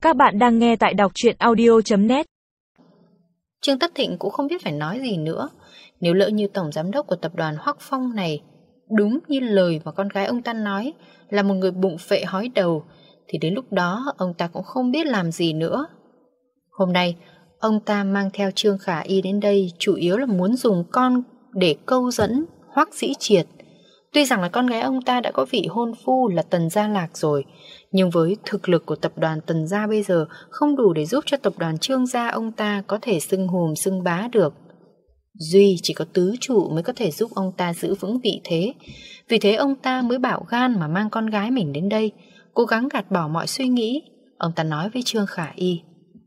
Các bạn đang nghe tại đọc truyện audio.net. Trương Tất Thịnh cũng không biết phải nói gì nữa. Nếu lỡ như tổng giám đốc của tập đoàn Hoắc Phong này đúng như lời mà con gái ông ta nói là một người bụng phệ hói đầu, thì đến lúc đó ông ta cũng không biết làm gì nữa. Hôm nay, ông ta mang theo Trương Khả Y đến đây chủ yếu là muốn dùng con để câu dẫn Hoắc Dĩ Triệt. Tuy rằng là con gái ông ta đã có vị hôn phu là Tần Gia Lạc rồi, nhưng với thực lực của tập đoàn Tần Gia bây giờ không đủ để giúp cho tập đoàn Trương Gia ông ta có thể xưng hùm xưng bá được. Duy chỉ có tứ trụ mới có thể giúp ông ta giữ vững vị thế. Vì thế ông ta mới bạo gan mà mang con gái mình đến đây, cố gắng gạt bỏ mọi suy nghĩ. Ông ta nói với Trương Khả Y: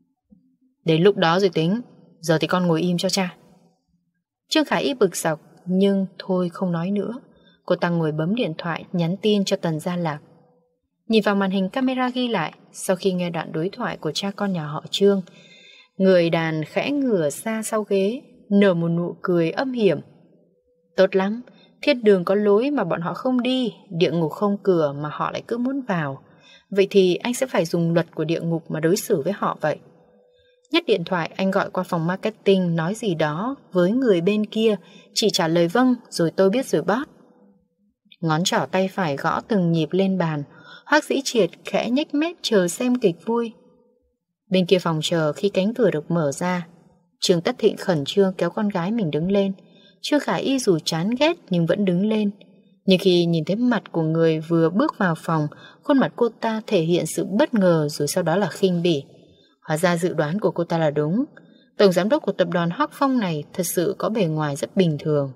"Đến lúc đó rồi tính, giờ thì con ngồi im cho cha." Trương Khả Y bực dọc nhưng thôi không nói nữa. Cô ta ngồi bấm điện thoại nhắn tin cho Tần Gia Lạc. Nhìn vào màn hình camera ghi lại, sau khi nghe đoạn đối thoại của cha con nhà họ Trương, người đàn khẽ ngửa xa sau ghế, nở một nụ cười âm hiểm. Tốt lắm, thiên đường có lối mà bọn họ không đi, địa ngục không cửa mà họ lại cứ muốn vào. Vậy thì anh sẽ phải dùng luật của địa ngục mà đối xử với họ vậy. Nhấc điện thoại, anh gọi qua phòng marketing nói gì đó với người bên kia, chỉ trả lời vâng rồi tôi biết rồi boss. Ngón trỏ tay phải gõ từng nhịp lên bàn. Hoắc Dĩ Triệt khẽ nhếch mép chờ xem kịch vui. Bên kia phòng chờ, khi cánh cửa được mở ra, Trương Tất Thịnh khẩn trương kéo con gái mình đứng lên. Trương Khả Y dù chán ghét nhưng vẫn đứng lên. Nhưng khi nhìn thấy mặt của người vừa bước vào phòng, khuôn mặt cô ta thể hiện sự bất ngờ rồi sau đó là khinh bỉ. Hóa ra dự đoán của cô ta là đúng. Tổng giám đốc của tập đoàn Hoắc Phong này thật sự có bề ngoài rất bình thường.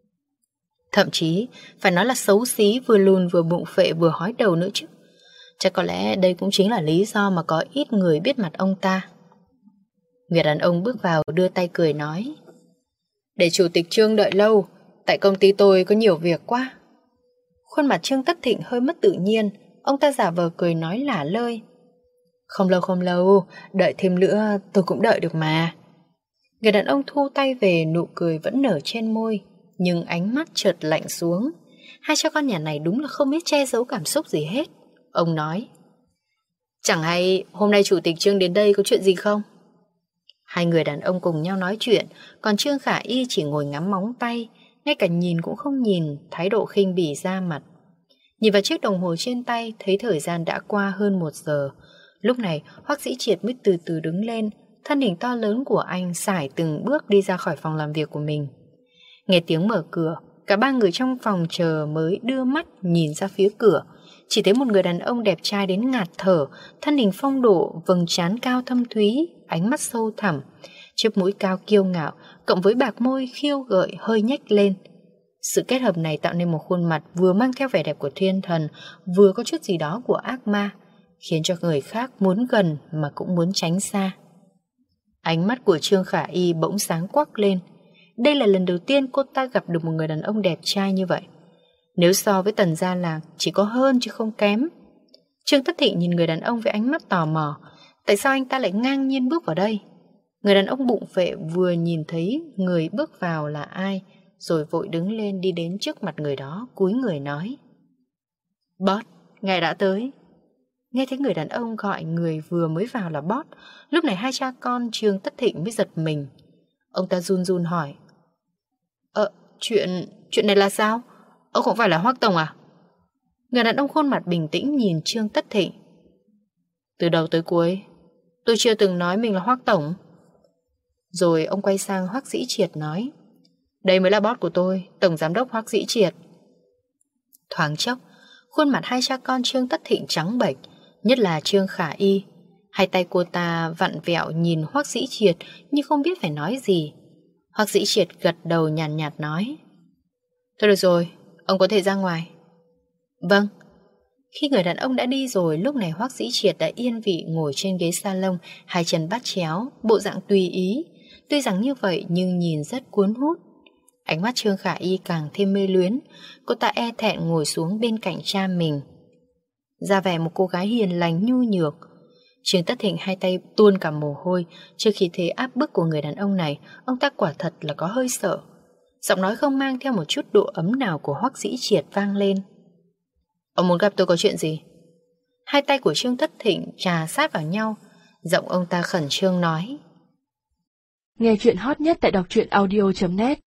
Thậm chí phải nói là xấu xí, vừa lùn vừa bụng phệ vừa hói đầu nữa chứ. Chắc có lẽ đây cũng chính là lý do mà có ít người biết mặt ông ta. Người đàn ông bước vào đưa tay cười nói: "Để chủ tịch Trương đợi lâu, tại công ty tôi có nhiều việc quá." Khuôn mặt Trương Tất Thịnh hơi mất tự nhiên. Ông ta giả vờ cười nói lả lơi: không lâu, đợi thêm nữa tôi cũng đợi được mà." Người đàn ông thu tay về, nụ cười vẫn nở trên môi, nhưng ánh mắt chợt lạnh xuống. Hai cha con nhà này đúng là không biết che giấu cảm xúc gì hết. Ông nói: "Chẳng hay hôm nay chủ tịch Trương đến đây có chuyện gì không?" Hai người đàn ông cùng nhau nói chuyện, còn Trương Khả Y chỉ ngồi ngắm móng tay, ngay cả nhìn cũng không nhìn, thái độ khinh bỉ ra mặt. Nhìn vào chiếc đồng hồ trên tay, thấy thời gian đã qua hơn 1 giờ. Lúc này Hoắc Dĩ Triệt mới từ từ đứng lên. Thân hình to lớn của anh sải từng bước đi ra khỏi phòng làm việc của mình. Nghe tiếng mở cửa, cả ba người trong phòng chờ mới đưa mắt nhìn ra phía cửa. Chỉ thấy một người đàn ông đẹp trai đến ngạt thở, thân hình phong độ, vầng trán cao thâm thúy, ánh mắt sâu thẳm, chiếc mũi cao kiêu ngạo, cộng với bạc môi khiêu gợi hơi nhếch lên. Sự kết hợp này tạo nên một khuôn mặt vừa mang theo vẻ đẹp của thiên thần, vừa có chút gì đó của ác ma, khiến cho người khác muốn gần mà cũng muốn tránh xa. Ánh mắt của Trương Khả Y bỗng sáng quắc lên. Đây là lần đầu tiên cô ta gặp được một người đàn ông đẹp trai như vậy. Nếu so với Tần Gia Lạc, chỉ có hơn chứ không kém. Trương Tất Thịnh nhìn người đàn ông với ánh mắt tò mò. Tại sao anh ta lại ngang nhiên bước vào đây? Người đàn ông bụng phệ vừa nhìn thấy người bước vào là ai, rồi vội đứng lên đi đến trước mặt người đó, cúi người nói: "Boss, ngài đã tới." Nghe thấy người đàn ông gọi người vừa mới vào là boss, lúc này hai cha con Trương Tất Thịnh mới giật mình. Ông ta run run hỏi: Chuyện này là sao? Ông không phải là Hoắc Tổng à?" Người đàn ông khuôn mặt bình tĩnh nhìn Trương Tất Thịnh: "Từ đầu tới cuối tôi chưa từng nói mình là Hoắc Tổng." Rồi ông quay sang Hoắc Dĩ Triệt nói: "Đây mới là boss của tôi, Tổng giám đốc Hoắc Dĩ Triệt." Thoáng chốc, khuôn mặt hai cha con Trương Tất Thịnh trắng bệch, nhất là Trương Khả Y. Hai tay cô ta vặn vẹo nhìn Hoắc Dĩ Triệt nhưng không biết phải nói gì. Hoắc Dĩ Triệt gật đầu nhàn nhạt nói: "Thôi được rồi, ông có thể ra ngoài." "Vâng." Khi người đàn ông đã đi rồi, lúc này Hoắc Dĩ Triệt đã yên vị ngồi trên ghế salon, hai chân bắt chéo, bộ dạng tùy ý. Tuy rằng như vậy nhưng nhìn rất cuốn hút. Ánh mắt Trương Khả Y càng thêm mê luyến. Cô ta e thẹn ngồi xuống bên cạnh cha mình, ra vẻ một cô gái hiền lành nhu nhược. Trương Tất Thịnh hai tay tuôn cả mồ hôi. Trước khi thấy áp bức của người đàn ông này, ông ta quả thật là có hơi sợ. Giọng nói không mang theo một chút độ ấm nào của Hoắc Dĩ Triệt vang lên: "Ông muốn gặp tôi có chuyện gì?" Hai tay của Trương Tất Thịnh chà sát vào nhau. Giọng ông ta khẩn trương nói. Nghe chuyện hot nhất tại đọc truyện audio.net